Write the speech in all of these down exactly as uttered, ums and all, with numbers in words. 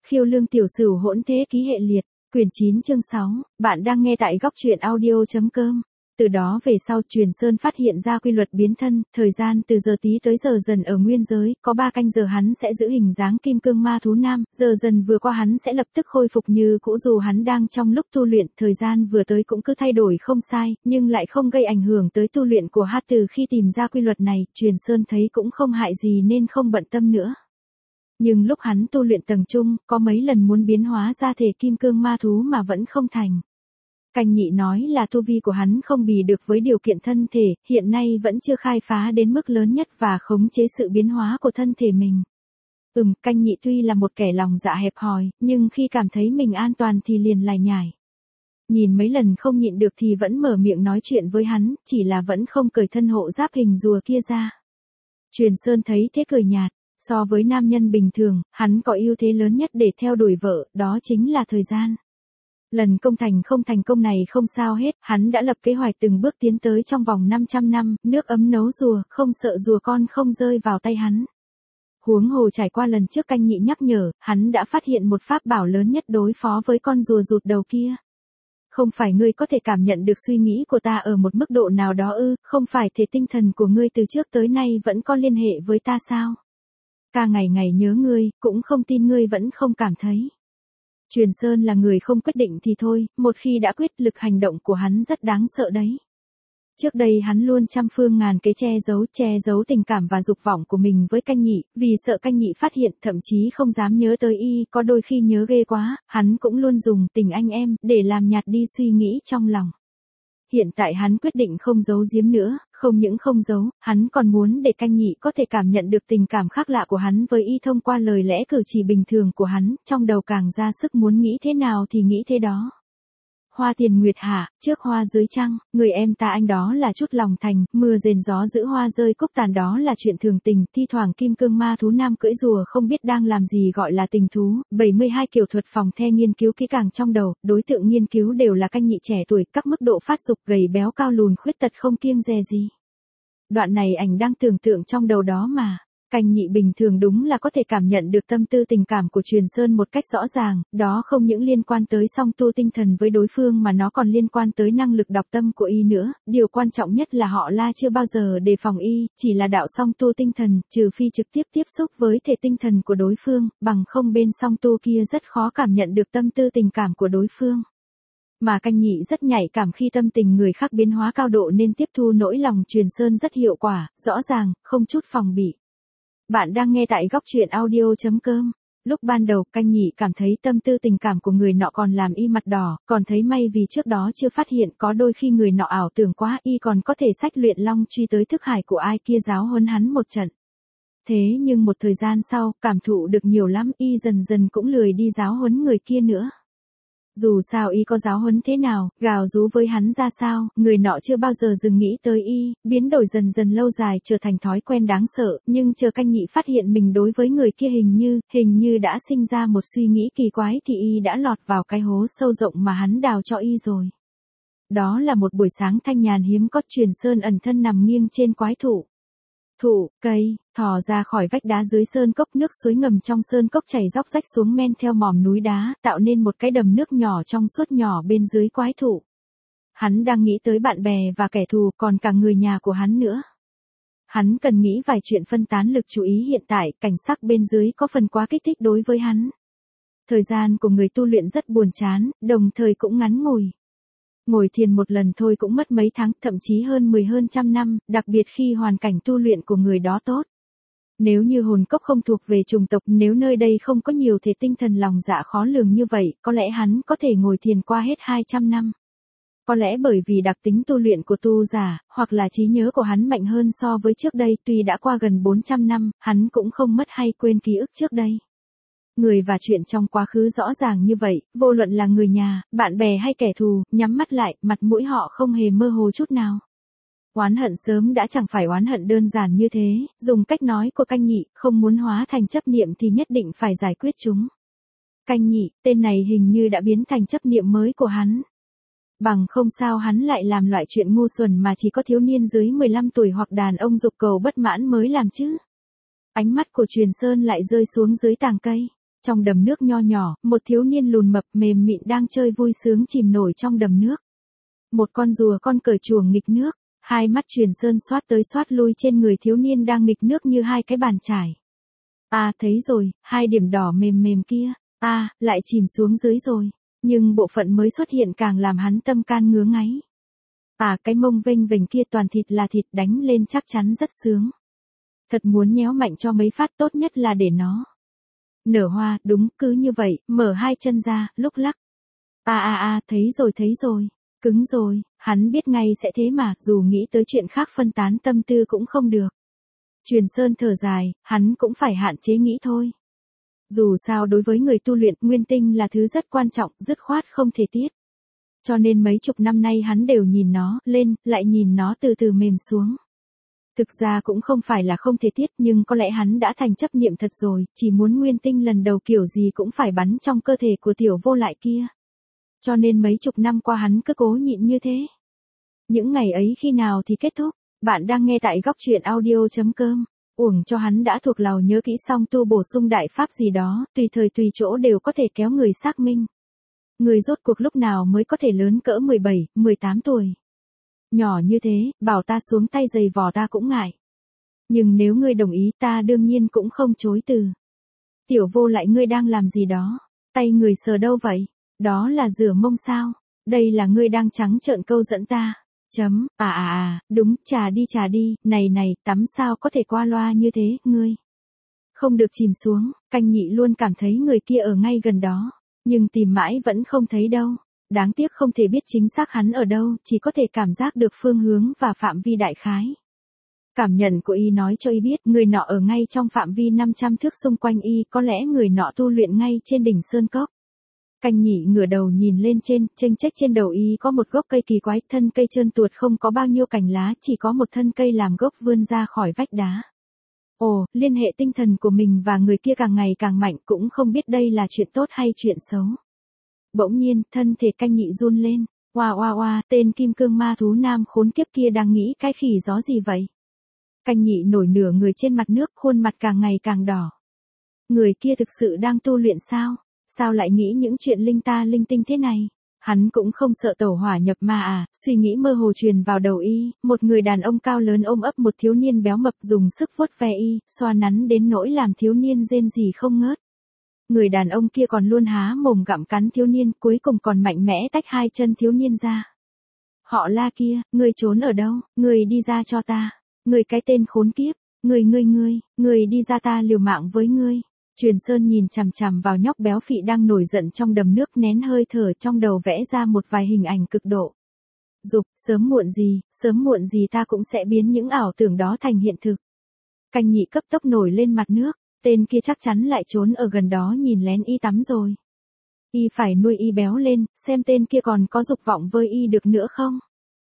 Khiêu lương tiểu sửu hỗn thế ký hệ liệt, quyển chín chương sáu, bạn đang nghe tại góc truyện audio.com. Từ đó về sau Truyền Sơn phát hiện ra quy luật biến thân, thời gian từ giờ tí tới giờ dần ở nguyên giới, có ba canh giờ hắn sẽ giữ hình dáng kim cương ma thú nam, giờ dần vừa qua hắn sẽ lập tức khôi phục như cũ dù hắn đang trong lúc tu luyện, thời gian vừa tới cũng cứ thay đổi không sai, nhưng lại không gây ảnh hưởng tới tu luyện của hắn. Từ khi tìm ra quy luật này, Truyền Sơn thấy cũng không hại gì nên không bận tâm nữa. Nhưng lúc hắn tu luyện tầng trung, có mấy lần muốn biến hóa ra thể kim cương ma thú mà vẫn không thành. Canh nhị nói là tu vi của hắn không bì được với điều kiện thân thể, hiện nay vẫn chưa khai phá đến mức lớn nhất và khống chế sự biến hóa của thân thể mình. Ừm, canh nhị tuy là một kẻ lòng dạ hẹp hòi, nhưng khi cảm thấy mình an toàn thì liền lải nhải. Nhìn mấy lần không nhịn được thì vẫn mở miệng nói chuyện với hắn, chỉ là vẫn không cởi thân hộ giáp hình rùa kia ra. Truyền Sơn thấy thế cười nhạt. So với nam nhân bình thường, hắn có ưu thế lớn nhất để theo đuổi vợ, đó chính là thời gian. Lần công thành không thành công này không sao hết, hắn đã lập kế hoạch từng bước tiến tới trong vòng năm trăm năm, nước ấm nấu rùa, không sợ rùa con không rơi vào tay hắn. Huống hồ trải qua lần trước canh nhị nhắc nhở, hắn đã phát hiện một pháp bảo lớn nhất đối phó với con rùa rụt đầu kia. Không phải ngươi có thể cảm nhận được suy nghĩ của ta ở một mức độ nào đó ư, không phải thể tinh thần của ngươi từ trước tới nay vẫn có liên hệ với ta sao? Ca ngày ngày nhớ ngươi, cũng không tin ngươi vẫn không cảm thấy. Truyền Sơn là người không quyết định thì thôi, một khi đã quyết lực hành động của hắn rất đáng sợ đấy. Trước đây hắn luôn trăm phương ngàn kế che giấu, che giấu tình cảm và dục vọng của mình với canh nhị, vì sợ canh nhị phát hiện thậm chí không dám nhớ tới y, có đôi khi nhớ ghê quá, hắn cũng luôn dùng tình anh em, để làm nhạt đi suy nghĩ trong lòng. Hiện tại hắn quyết định không giấu giếm nữa, không những không giấu, hắn còn muốn để canh nhị có thể cảm nhận được tình cảm khác lạ của hắn với y thông qua lời lẽ cử chỉ bình thường của hắn, trong đầu càng ra sức muốn nghĩ thế nào thì nghĩ thế đó. Hoa tiền nguyệt hạ, trước hoa dưới trăng, người em ta anh đó là chút lòng thành, mưa rền gió giữ hoa rơi cúc tàn đó là chuyện thường tình, thi thoảng kim cương ma thú nam cưỡi rùa không biết đang làm gì gọi là tình thú, bảy mươi hai kiểu thuật phòng the nghiên cứu kỹ càng trong đầu, đối tượng nghiên cứu đều là canh nhị trẻ tuổi, các mức độ phát dục gầy béo cao lùn khuyết tật không kiêng dè gì. Đoạn này ảnh đang tưởng tượng trong đầu đó mà. Canh nhị bình thường đúng là có thể cảm nhận được tâm tư tình cảm của Truyền Sơn một cách rõ ràng, đó không những liên quan tới song tu tinh thần với đối phương mà nó còn liên quan tới năng lực đọc tâm của y nữa, điều quan trọng nhất là họ La chưa bao giờ đề phòng y, chỉ là đạo song tu tinh thần, trừ phi trực tiếp tiếp xúc với thể tinh thần của đối phương, bằng không bên song tu kia rất khó cảm nhận được tâm tư tình cảm của đối phương. Mà canh nhị rất nhạy cảm khi tâm tình người khác biến hóa cao độ nên tiếp thu nỗi lòng Truyền Sơn rất hiệu quả, rõ ràng, không chút phòng bị. Bạn đang nghe tại góc truyện audio.com. Lúc ban đầu canh nhị cảm thấy tâm tư tình cảm của người nọ còn làm y mặt đỏ, còn thấy may vì trước đó chưa phát hiện có đôi khi người nọ ảo tưởng quá y còn có thể xách luyện long truy tới thức hải của ai kia giáo huấn hắn một trận. Thế nhưng một thời gian sau, cảm thụ được nhiều lắm y dần dần cũng lười đi giáo huấn người kia nữa. Dù sao y có giáo huấn thế nào, gào rú với hắn ra sao, người nọ chưa bao giờ dừng nghĩ tới y, biến đổi dần dần lâu dài trở thành thói quen đáng sợ, nhưng chờ canh nhị phát hiện mình đối với người kia hình như, hình như đã sinh ra một suy nghĩ kỳ quái thì y đã lọt vào cái hố sâu rộng mà hắn đào cho y rồi. Đó là một buổi sáng thanh nhàn hiếm có. Truyền Sơn ẩn thân nằm nghiêng trên quái thụ. Thụ, cây, thò ra khỏi vách đá dưới sơn cốc, nước suối ngầm trong sơn cốc chảy róc rách xuống men theo mỏm núi đá, tạo nên một cái đầm nước nhỏ trong suốt nhỏ bên dưới quái thụ. Hắn đang nghĩ tới bạn bè và kẻ thù, còn cả người nhà của hắn nữa. Hắn cần nghĩ vài chuyện phân tán lực chú ý hiện tại, cảnh sắc bên dưới có phần quá kích thích đối với hắn. Thời gian của người tu luyện rất buồn chán, đồng thời cũng ngắn ngủi. Ngồi thiền một lần thôi cũng mất mấy tháng, thậm chí hơn mười hơn trăm năm, đặc biệt khi hoàn cảnh tu luyện của người đó tốt. Nếu như hồn cốc không thuộc về chủng tộc, nếu nơi đây không có nhiều thể tinh thần lòng dạ khó lường như vậy, có lẽ hắn có thể ngồi thiền qua hết hai trăm năm. Có lẽ bởi vì đặc tính tu luyện của tu giả, hoặc là trí nhớ của hắn mạnh hơn so với trước đây, tuy đã qua gần bốn trăm năm, hắn cũng không mất hay quên ký ức trước đây. Người và chuyện trong quá khứ rõ ràng như vậy, vô luận là người nhà, bạn bè hay kẻ thù, nhắm mắt lại, mặt mũi họ không hề mơ hồ chút nào. Oán hận sớm đã chẳng phải oán hận đơn giản như thế, dùng cách nói của canh nhị, không muốn hóa thành chấp niệm thì nhất định phải giải quyết chúng. Canh nhị, tên này hình như đã biến thành chấp niệm mới của hắn. Bằng không sao hắn lại làm loại chuyện ngu xuẩn mà chỉ có thiếu niên dưới mười lăm tuổi hoặc đàn ông dục cầu bất mãn mới làm chứ. Ánh mắt của Truyền Sơn lại rơi xuống dưới tàng cây. Trong đầm nước nho nhỏ, một thiếu niên lùn mập mềm mịn đang chơi vui sướng chìm nổi trong đầm nước. Một con rùa con cởi chuồng nghịch nước, hai mắt Truyền Sơn xoát tới xoát lui trên người thiếu niên đang nghịch nước như hai cái bàn chải. À thấy rồi, hai điểm đỏ mềm mềm kia, à, lại chìm xuống dưới rồi, nhưng bộ phận mới xuất hiện càng làm hắn tâm can ngứa ngáy. À cái mông vênh vềnh kia toàn thịt là thịt đánh lên chắc chắn rất sướng. Thật muốn nhéo mạnh cho mấy phát tốt nhất là để nó nở hoa, đúng, cứ như vậy, mở hai chân ra, lúc lắc. À à à, thấy rồi thấy rồi, cứng rồi, hắn biết ngay sẽ thế mà, dù nghĩ tới chuyện khác phân tán tâm tư cũng không được. Truyền Sơn thở dài, hắn cũng phải hạn chế nghĩ thôi. Dù sao đối với người tu luyện, nguyên tinh là thứ rất quan trọng, dứt khoát không thể tiết. Cho nên mấy chục năm nay hắn đều nhìn nó lên, lại nhìn nó từ từ mềm xuống. Thực ra cũng không phải là không thể tiết, nhưng có lẽ hắn đã thành chấp niệm thật rồi, chỉ muốn nguyên tinh lần đầu kiểu gì cũng phải bắn trong cơ thể của tiểu vô lại kia. Cho nên mấy chục năm qua hắn cứ cố nhịn như thế. Những ngày ấy khi nào thì kết thúc? Bạn đang nghe tại góc truyện audio chấm com. Uổng cho hắn đã thuộc lầu nhớ kỹ xong tu bổ sung đại pháp gì đó, tùy thời tùy chỗ đều có thể kéo người xác minh. Người rốt cuộc lúc nào mới có thể lớn cỡ mười bảy, mười tám tuổi. Nhỏ như thế, bảo ta xuống tay giày vò ta cũng ngại. Nhưng nếu ngươi đồng ý ta đương nhiên cũng không chối từ. Tiểu vô lại ngươi đang làm gì đó? Tay người sờ đâu vậy? Đó là rửa mông sao? Đây là ngươi đang trắng trợn câu dẫn ta. Chấm, à à à, đúng, trà đi trà đi, này này, tắm sao có thể qua loa như thế, ngươi. Không được chìm xuống, Canh Nhị luôn cảm thấy người kia ở ngay gần đó. Nhưng tìm mãi vẫn không thấy đâu. Đáng tiếc không thể biết chính xác hắn ở đâu, chỉ có thể cảm giác được phương hướng và phạm vi đại khái. Cảm nhận của y nói cho y biết người nọ ở ngay trong phạm vi năm trăm thước xung quanh y, có lẽ người nọ tu luyện ngay trên đỉnh sơn cốc. Canh Nhị ngửa đầu nhìn lên trên, chênh chếch trên đầu y có một gốc cây kỳ quái, thân cây trơn tuột không có bao nhiêu cành lá, chỉ có một thân cây làm gốc vươn ra khỏi vách đá. Ồ, liên hệ tinh thần của mình và người kia càng ngày càng mạnh, cũng không biết đây là chuyện tốt hay chuyện xấu. Bỗng nhiên, thân thể Canh Nhị run lên, oa oa oa, tên kim cương ma thú nam khốn kiếp kia đang nghĩ cái khỉ gió gì vậy? Canh Nhị nổi nửa người trên mặt nước, khuôn mặt càng ngày càng đỏ. Người kia thực sự đang tu luyện sao? Sao lại nghĩ những chuyện linh ta linh tinh thế này? Hắn cũng không sợ tẩu hỏa nhập ma à? Suy nghĩ mơ hồ truyền vào đầu y, một người đàn ông cao lớn ôm ấp một thiếu niên béo mập dùng sức vuốt ve y, xoa nắn đến nỗi làm thiếu niên rên rỉ không ngớt. Người đàn ông kia còn luôn há mồm gặm cắn thiếu niên, cuối cùng còn mạnh mẽ tách hai chân thiếu niên ra. Họ La kia, ngươi trốn ở đâu? Ngươi đi ra cho ta. Ngươi cái tên khốn kiếp, ngươi ngươi ngươi, ngươi đi ra ta liều mạng với ngươi. Truyền Sơn nhìn chằm chằm vào nhóc béo phị đang nổi giận trong đầm nước, nén hơi thở trong đầu vẽ ra một vài hình ảnh cực độ. Dục, sớm muộn gì, sớm muộn gì ta cũng sẽ biến những ảo tưởng đó thành hiện thực. Canh Nhị cấp tốc nổi lên mặt nước, tên kia chắc chắn lại trốn ở gần đó nhìn lén y tắm rồi. Y phải nuôi y béo lên, xem tên kia còn có dục vọng với y được nữa không.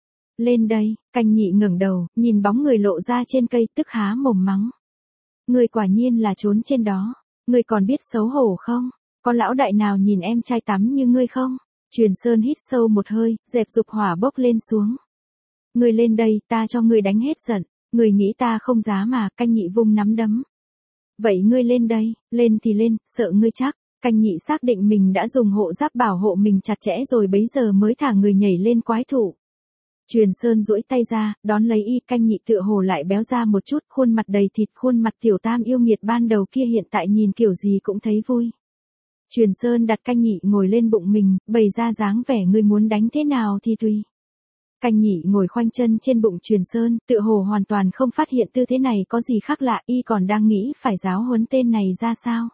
Lên đây, Canh Nhị ngẩng đầu, nhìn bóng người lộ ra trên cây, tức há mồm mắng. Người quả nhiên là trốn trên đó. Ngươi còn biết xấu hổ không? Có lão đại nào nhìn em trai tắm như ngươi không? Truyền Sơn hít sâu một hơi, dẹp dục hỏa bốc lên xuống. Ngươi lên đây, ta cho ngươi đánh hết giận. Ngươi nghĩ ta không dám mà? Canh Nhị vung nắm đấm. Vậy ngươi lên đây, lên thì lên, sợ ngươi chắc. Canh Nhị xác định mình đã dùng hộ giáp bảo hộ mình chặt chẽ rồi bấy giờ mới thả người nhảy lên quái thụ. Truyền Sơn duỗi tay ra, đón lấy y. Canh Nhị tựa hồ lại béo ra một chút, khuôn mặt đầy thịt, khuôn mặt tiểu tam yêu nghiệt ban đầu kia hiện tại nhìn kiểu gì cũng thấy vui. Truyền Sơn đặt Canh Nhị ngồi lên bụng mình, bày ra dáng vẻ ngươi muốn đánh thế nào thì tùy. Canh Nhị ngồi khoanh chân trên bụng Truyền Sơn, tựa hồ hoàn toàn không phát hiện tư thế này có gì khác lạ, y còn đang nghĩ phải giáo huấn tên này ra sao.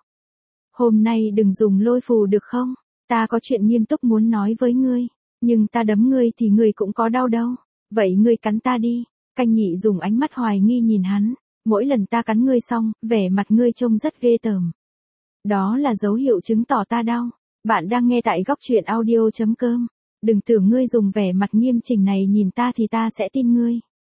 Hôm nay đừng dùng lôi phù được không? Ta có chuyện nghiêm túc muốn nói với ngươi. Nhưng ta đấm ngươi thì ngươi cũng có đau đâu. Vậy ngươi cắn ta đi. Canh Nhị dùng ánh mắt hoài nghi nhìn hắn. Mỗi lần ta cắn ngươi xong, vẻ mặt ngươi trông rất ghê tởm. Đó là dấu hiệu chứng tỏ ta đau. Bạn đang nghe tại góc truyện audio chấm com. Đừng tưởng ngươi dùng vẻ mặt nghiêm chỉnh này nhìn ta thì ta sẽ tin ngươi.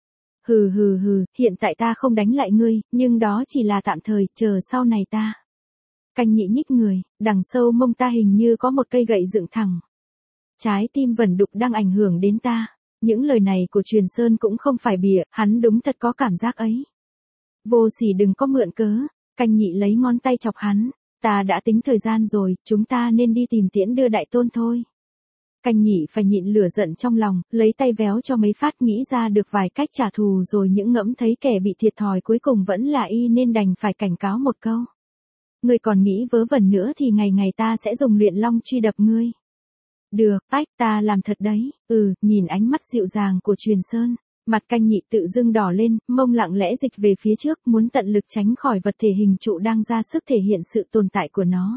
Hừ hừ hừ, hiện tại ta không đánh lại ngươi, nhưng đó chỉ là tạm thời, chờ sau này ta. Canh Nhị nhích người, đằng sâu mông ta hình như có một cây gậy dựng thẳng. Trái tim vẩn đục đang ảnh hưởng đến ta. Những lời này của Truyền Sơn cũng không phải bịa, hắn đúng thật có cảm giác ấy. Vô sỉ đừng có mượn cớ. Canh Nhị lấy ngón tay chọc hắn. ta đã tính thời gian rồi, chúng ta nên đi tìm tiễn đưa đại tôn thôi. Canh Nhị phải nhịn lửa giận trong lòng, lấy tay véo cho mấy phát nghĩ ra được vài cách trả thù rồi những ngẫm thấy kẻ bị thiệt thòi cuối cùng vẫn là y nên đành phải cảnh cáo một câu. Ngươi còn nghĩ vớ vẩn nữa thì ngày ngày ta sẽ dùng luyện long truy đập ngươi. Được, ách ta làm thật đấy, ừ, nhìn ánh mắt dịu dàng của Truyền Sơn. Mặt Canh Nhị tự dưng đỏ lên, mông lặng lẽ dịch về phía trước muốn tận lực tránh khỏi vật thể hình trụ đang ra sức thể hiện sự tồn tại của nó.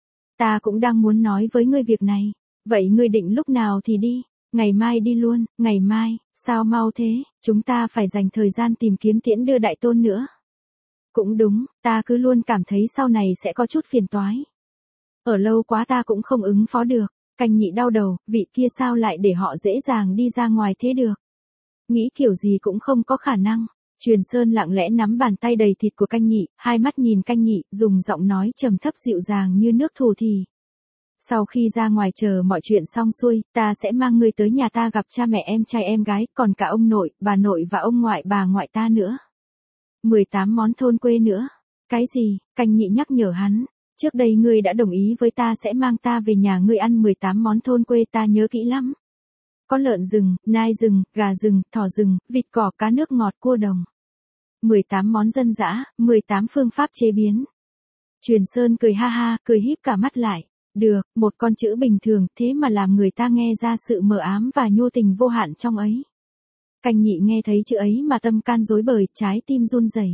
Ta cũng đang muốn nói với ngươi việc này. Vậy ngươi định lúc nào thì đi? Ngày mai đi luôn, ngày mai, sao mau thế, chúng ta phải dành thời gian tìm kiếm tiễn đưa đại tôn nữa. Cũng đúng, ta cứ luôn cảm thấy sau này sẽ có chút phiền toái. Ở lâu quá ta cũng không ứng phó được, Canh Nhị đau đầu, vị kia sao lại để họ dễ dàng đi ra ngoài thế được. Nghĩ kiểu gì cũng không có khả năng. Truyền Sơn lặng lẽ nắm bàn tay đầy thịt của Canh Nhị, hai mắt nhìn Canh Nhị, dùng giọng nói trầm thấp dịu dàng như nước thủ thì. Sau khi ra ngoài chờ mọi chuyện xong xuôi, ta sẽ mang ngươi tới nhà ta gặp cha mẹ em trai em gái, còn cả ông nội, bà nội và ông ngoại bà ngoại ta nữa. mười tám món thôn quê nữa. Cái gì? Canh Nhị nhắc nhở hắn. Trước đây ngươi đã đồng ý với ta sẽ mang ta về nhà ngươi ăn mười tám món thôn quê, ta nhớ kỹ lắm. Có lợn rừng, nai rừng, gà rừng, thỏ rừng, vịt cỏ, cá nước ngọt, cua đồng. mười tám món dân dã, mười tám phương pháp chế biến. Truyền Sơn cười ha ha, cười híp cả mắt lại. Được, một con chữ bình thường, thế mà làm người ta nghe ra sự mờ ám và nhu tình vô hạn trong ấy. Canh Nhị nghe thấy chữ ấy mà tâm can rối bời, trái tim run rẩy.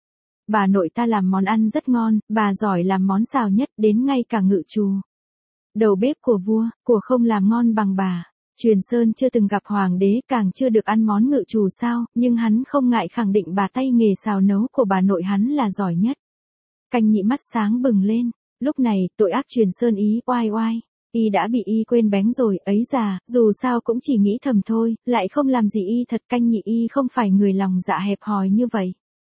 Bà nội ta làm món ăn rất ngon, bà giỏi làm món xào nhất, đến ngay cả ngự trù. Đầu bếp của vua, của không làm ngon bằng bà. Truyền Sơn chưa từng gặp hoàng đế, càng chưa được ăn món ngự trù sao, nhưng hắn không ngại khẳng định bà tay nghề xào nấu của bà nội hắn là giỏi nhất. Canh Nhị mắt sáng bừng lên. Lúc này, tội ác Truyền Sơn ý, oai oai, y đã bị y quên bén rồi, ấy già, dù sao cũng chỉ nghĩ thầm thôi, lại không làm gì y thật. Canh Nhị y không phải người lòng dạ hẹp hòi như vậy.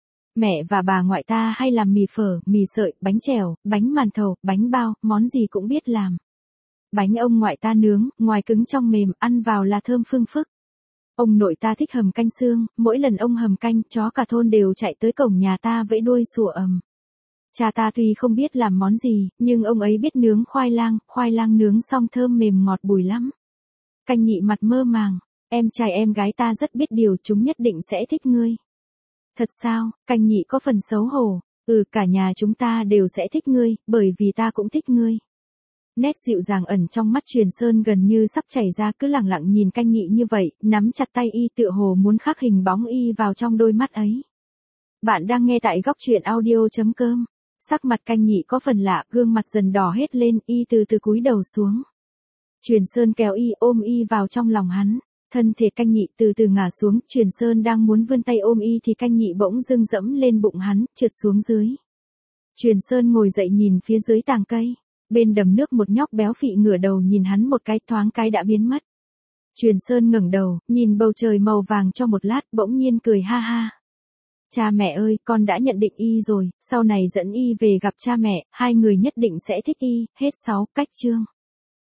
Mẹ và bà ngoại ta hay làm mì phở, mì sợi, bánh chèo, bánh màn thầu, bánh bao, món gì cũng biết làm. Bánh ông ngoại ta nướng, ngoài cứng trong mềm, ăn vào là thơm phưng phức. Ông nội ta thích hầm canh xương, mỗi lần ông hầm canh, chó cả thôn đều chạy tới cổng nhà ta vẫy đuôi sủa ầm. Cha ta tuy không biết làm món gì, nhưng ông ấy biết nướng khoai lang, khoai lang nướng xong thơm mềm ngọt bùi lắm. Canh Nhị mặt mơ màng, em trai em gái ta rất biết điều, chúng nhất định sẽ thích ngươi. Thật sao? Canh Nhị có phần xấu hổ, ừ, cả nhà chúng ta đều sẽ thích ngươi, bởi vì ta cũng thích ngươi. Nét dịu dàng ẩn trong mắt Truyền Sơn gần như sắp chảy ra, cứ lặng lặng nhìn Canh Nhị như vậy, nắm chặt tay y tựa hồ muốn khắc hình bóng y vào trong đôi mắt ấy. Bạn đang nghe tại góc truyện audio chấm com. Sắc mặt Canh Nhị có phần lạ, gương mặt dần đỏ hết lên, y từ từ cúi đầu xuống. Truyền Sơn kéo y, ôm y vào trong lòng hắn. Thân thể Canh Nhị từ từ ngả xuống, Truyền Sơn đang muốn vươn tay ôm y thì Canh Nhị bỗng dưng dẫm lên bụng hắn, trượt xuống dưới. Truyền Sơn ngồi dậy nhìn phía dưới tàng cây. Bên đầm nước một nhóc béo phị ngửa đầu nhìn hắn một cái, thoáng cái đã biến mất. Truyền Sơn ngẩng đầu, nhìn bầu trời màu vàng cho một lát, bỗng nhiên cười ha ha. Cha mẹ ơi, con đã nhận định y rồi, sau này dẫn y về gặp cha mẹ, hai người nhất định sẽ thích y. Hết sáu cách chương.